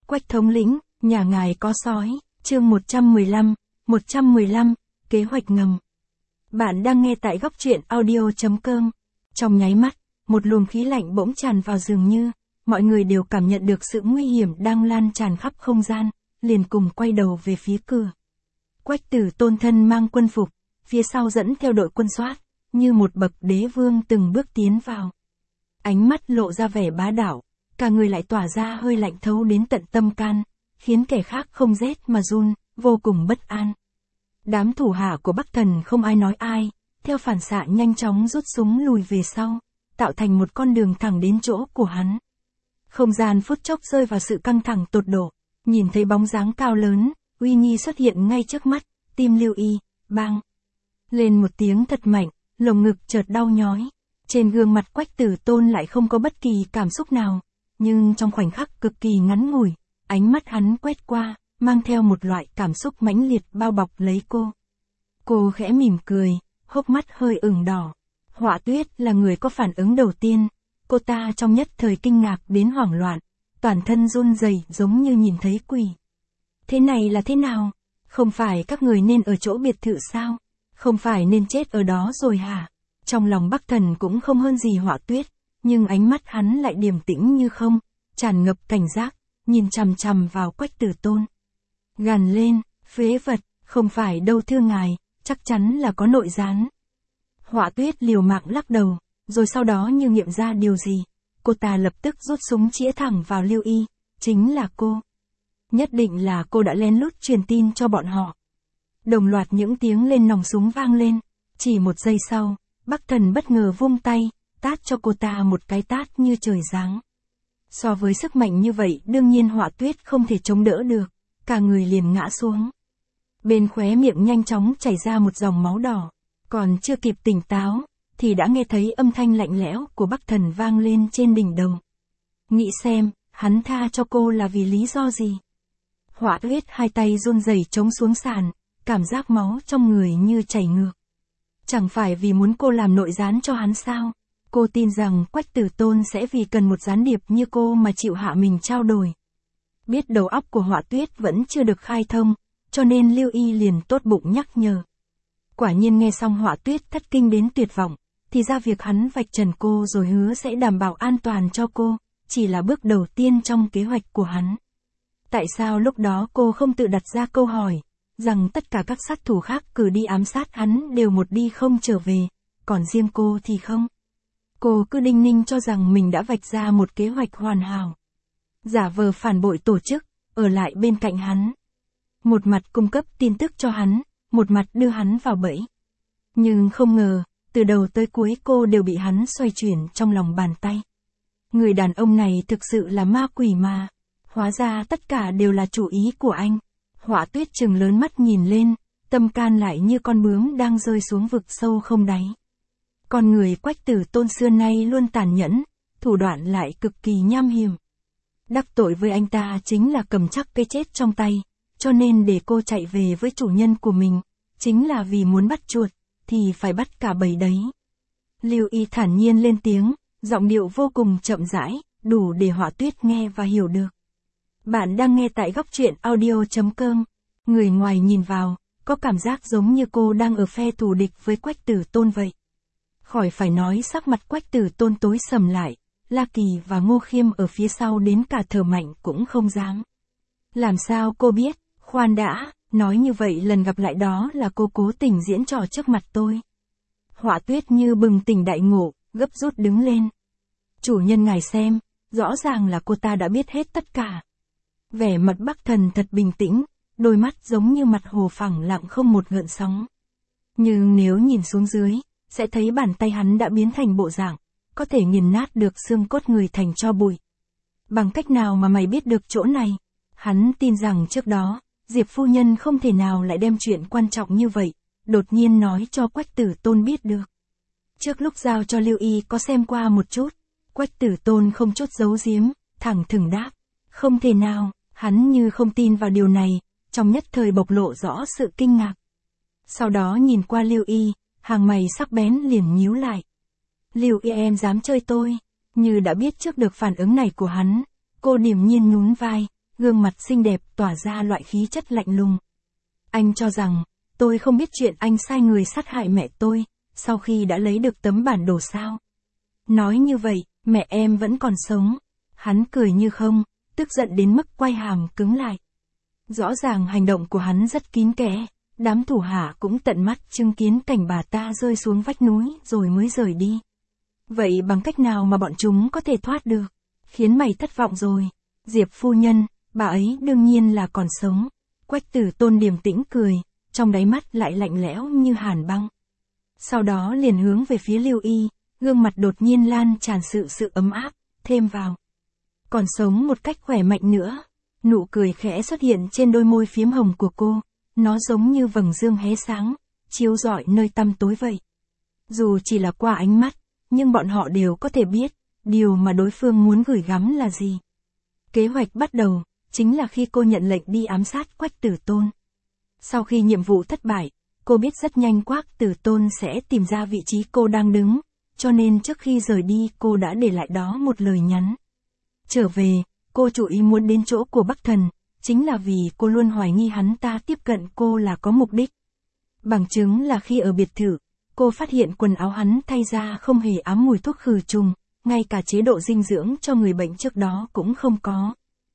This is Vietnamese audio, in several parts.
Quách thống lĩnh, nhà ngài có sói, chương 115, kế hoạch ngầm. Bạn đang nghe tại góc truyện audio.com. Trong nháy mắt, một luồng khí lạnh bỗng tràn vào dường như, mọi người đều cảm nhận được sự nguy hiểm đang lan tràn khắp không gian, liền cùng quay đầu về phía cửa. Quách Tử Tôn thân mang quân phục, phía sau dẫn theo đội quân soát, như một bậc đế vương từng bước tiến vào. Ánh mắt lộ ra vẻ bá đạo, cả người lại tỏa ra hơi lạnh thấu đến tận tâm can, khiến kẻ khác không rét mà run, vô cùng bất an. Đám thủ hạ của Bắc Thần không ai nói ai, theo phản xạ nhanh chóng rút súng lùi về sau, tạo thành một con đường thẳng đến chỗ của hắn. Không gian phút chốc rơi vào sự căng thẳng tột độ, nhìn thấy bóng dáng cao lớn, uy nghi xuất hiện ngay trước mắt, tim Lưu Y, bang. Lên một tiếng thật mạnh, lồng ngực chợt đau nhói. Trên gương mặt Quách Tử Tôn lại không có bất kỳ cảm xúc nào, nhưng trong khoảnh khắc cực kỳ ngắn ngủi, ánh mắt hắn quét qua, mang theo một loại cảm xúc mãnh liệt bao bọc lấy cô. Cô khẽ mỉm cười, hốc mắt hơi ửng đỏ. Họa Tuyết là người có phản ứng đầu tiên, cô ta trong nhất thời kinh ngạc đến hoảng loạn, toàn thân run rẩy giống như nhìn thấy quỷ. Thế này là thế nào? Không phải các người nên ở chỗ biệt thự sao? Không phải nên chết ở đó rồi hả? Trong lòng Bắc Thần cũng không hơn gì Họa Tuyết, nhưng ánh mắt hắn lại điềm tĩnh như không, tràn ngập cảnh giác, nhìn chằm chằm vào Quách Tử Tôn. Gằn lên, phế vật, không phải đâu thưa ngài, chắc chắn là có nội gián. Họa Tuyết liều mạng lắc đầu, rồi sau đó như nghiệm ra điều gì, cô ta lập tức rút súng chĩa thẳng vào Lưu Y, chính là cô. Nhất định là cô đã lén lút truyền tin cho bọn họ. Đồng loạt những tiếng lên nòng súng vang lên, chỉ một giây sau, Bắc Thần bất ngờ vung tay, tát cho cô ta một cái tát như trời giáng. So với sức mạnh như vậy đương nhiên Họa Tuyết không thể chống đỡ được, cả người liền ngã xuống. Bên khóe miệng nhanh chóng chảy ra một dòng máu đỏ, còn chưa kịp tỉnh táo, thì đã nghe thấy âm thanh lạnh lẽo của Bắc Thần vang lên trên đỉnh đầu. Nghĩ xem, hắn tha cho cô là vì lý do gì? Họa Tuyết hai tay run rẩy chống xuống sàn, cảm giác máu trong người như chảy ngược. Chẳng phải vì muốn cô làm nội gián cho hắn sao? Cô tin rằng Quách Tử Tôn sẽ vì cần một gián điệp như cô mà chịu hạ mình trao đổi. Biết đầu óc của Họa Tuyết vẫn chưa được khai thông, cho nên Lưu Y liền tốt bụng nhắc nhở. Quả nhiên nghe xong Họa Tuyết thất kinh đến tuyệt vọng, thì ra việc hắn vạch trần cô rồi hứa sẽ đảm bảo an toàn cho cô, chỉ là bước đầu tiên trong kế hoạch của hắn. Tại sao lúc đó cô không tự đặt ra câu hỏi, rằng tất cả các sát thủ khác cử đi ám sát hắn đều một đi không trở về, còn riêng cô thì không? Cô cứ đinh ninh cho rằng mình đã vạch ra một kế hoạch hoàn hảo. Giả vờ phản bội tổ chức, ở lại bên cạnh hắn. Một mặt cung cấp tin tức cho hắn, một mặt đưa hắn vào bẫy. Nhưng không ngờ, từ đầu tới cuối cô đều bị hắn xoay chuyển trong lòng bàn tay. Người đàn ông này thực sự là ma quỷ mà. Hóa ra tất cả đều là chủ ý của anh. Họa Tuyết trừng lớn mắt nhìn lên, tâm can lại như con bướm đang rơi xuống vực sâu không đáy. Con người Quách Tử Tôn xưa nay luôn tàn nhẫn, thủ đoạn lại cực kỳ nham hiểm. Đắc tội với anh ta chính là cầm chắc cái chết trong tay, cho nên để cô chạy về với chủ nhân của mình, chính là vì muốn bắt chuột, thì phải bắt cả bầy đấy. Lưu Y thản nhiên lên tiếng, giọng điệu vô cùng chậm rãi, đủ để Họa Tuyết nghe và hiểu được. Bạn đang nghe tại góc truyện audio.com. Người ngoài nhìn vào, có cảm giác giống như cô đang ở phe thù địch với Quách Tử Tôn vậy. Khỏi phải nói sắc mặt Quách Tử Tôn tối sầm lại, La Kỳ và Ngô Khiêm ở phía sau đến cả thở mạnh cũng không dám. Làm sao cô biết? Khoan đã, nói như vậy lần gặp lại đó là cô cố tình diễn trò trước mặt tôi. Họa Tuyết như bừng tỉnh đại ngộ, gấp rút đứng lên. Chủ nhân ngài xem, rõ ràng là cô ta đã biết hết tất cả. Vẻ mặt Bắc Thần thật bình tĩnh, đôi mắt giống như mặt hồ phẳng lặng không một gợn sóng. Nhưng nếu nhìn xuống dưới, sẽ thấy bàn tay hắn đã biến thành bộ dạng, có thể nghiền nát được xương cốt người thành tro bụi. Bằng cách nào mà mày biết được chỗ này? Hắn tin rằng trước đó, Diệp phu nhân không thể nào lại đem chuyện quan trọng như vậy, đột nhiên nói cho Quách Tử Tôn biết được. Trước lúc giao cho Lưu Y có xem qua một chút, Quách Tử Tôn không chút giấu giếm, thẳng thừng đáp. Không thể nào, hắn như không tin vào điều này, trong nhất thời bộc lộ rõ sự kinh ngạc. Sau đó nhìn qua Lưu Y, hàng mày sắc bén liền nhíu lại. Lưu Y em dám chơi tôi, như đã biết trước được phản ứng này của hắn, cô điềm nhiên nhún vai, gương mặt xinh đẹp tỏa ra loại khí chất lạnh lùng. Anh cho rằng, tôi không biết chuyện anh sai người sát hại mẹ tôi, sau khi đã lấy được tấm bản đồ sao. Nói như vậy, mẹ em vẫn còn sống. Hắn cười như không, tức giận đến mức quay hàm cứng lại. Rõ ràng hành động của hắn rất kín kẽ, đám thủ hạ cũng tận mắt chứng kiến cảnh bà ta rơi xuống vách núi rồi mới rời đi. Vậy bằng cách nào mà bọn chúng có thể thoát được? Khiến mày thất vọng rồi. Diệp phu nhân, bà ấy đương nhiên là còn sống. Quách Tử Tôn điềm tĩnh cười, trong đáy mắt lại lạnh lẽo như hàn băng. Sau đó liền hướng về phía Lưu Y, gương mặt đột nhiên lan tràn sự ấm áp, thêm vào. Còn sống một cách khỏe mạnh nữa. Nụ cười khẽ xuất hiện trên đôi môi phiếm hồng của cô, nó giống như vầng dương hé sáng, chiếu rọi nơi tăm tối vậy. Dù chỉ là qua ánh mắt, nhưng bọn họ đều có thể biết, điều mà đối phương muốn gửi gắm là gì. Kế hoạch bắt đầu, chính là khi cô nhận lệnh đi ám sát Quách Tử Tôn. Sau khi nhiệm vụ thất bại, cô biết rất nhanh Quách Tử Tôn sẽ tìm ra vị trí cô đang đứng, cho nên trước khi rời đi cô đã để lại đó một lời nhắn. Trở về, cô chủ ý muốn đến chỗ của Bắc Thần, chính là vì cô luôn hoài nghi hắn ta tiếp cận cô là có mục đích. Bằng chứng là khi ở biệt thự, cô phát hiện quần áo hắn thay ra không hề ám mùi thuốc khử trùng, ngay cả chế độ dinh dưỡng cho người bệnh trước đó cũng không có.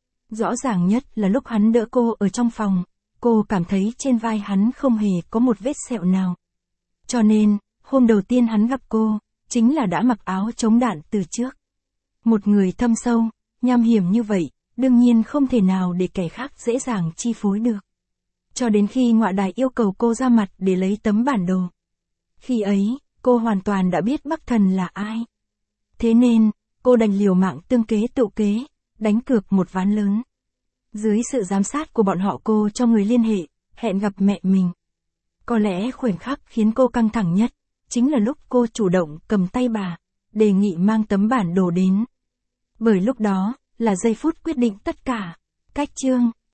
Rõ ràng nhất là lúc hắn đỡ cô ở trong phòng, cô cảm thấy trên vai hắn không hề có một vết sẹo nào. Cho nên, hôm đầu tiên hắn gặp cô, chính là đã mặc áo chống đạn từ trước. Một người thâm sâu, nham hiểm như vậy, đương nhiên không thể nào để kẻ khác dễ dàng chi phối được. Cho đến khi Ngọa Đài yêu cầu cô ra mặt để lấy tấm bản đồ. Khi ấy, cô hoàn toàn đã biết Bắc Thần là ai. Thế nên, cô đành liều mạng tương kế tự kế, đánh cược một ván lớn. Dưới sự giám sát của bọn họ cô cho người liên hệ, hẹn gặp mẹ mình. Có lẽ khoảnh khắc khiến cô căng thẳng nhất, chính là lúc cô chủ động cầm tay bà, đề nghị mang tấm bản đồ đến. Bởi lúc đó, là giây phút quyết định tất cả. Cách chương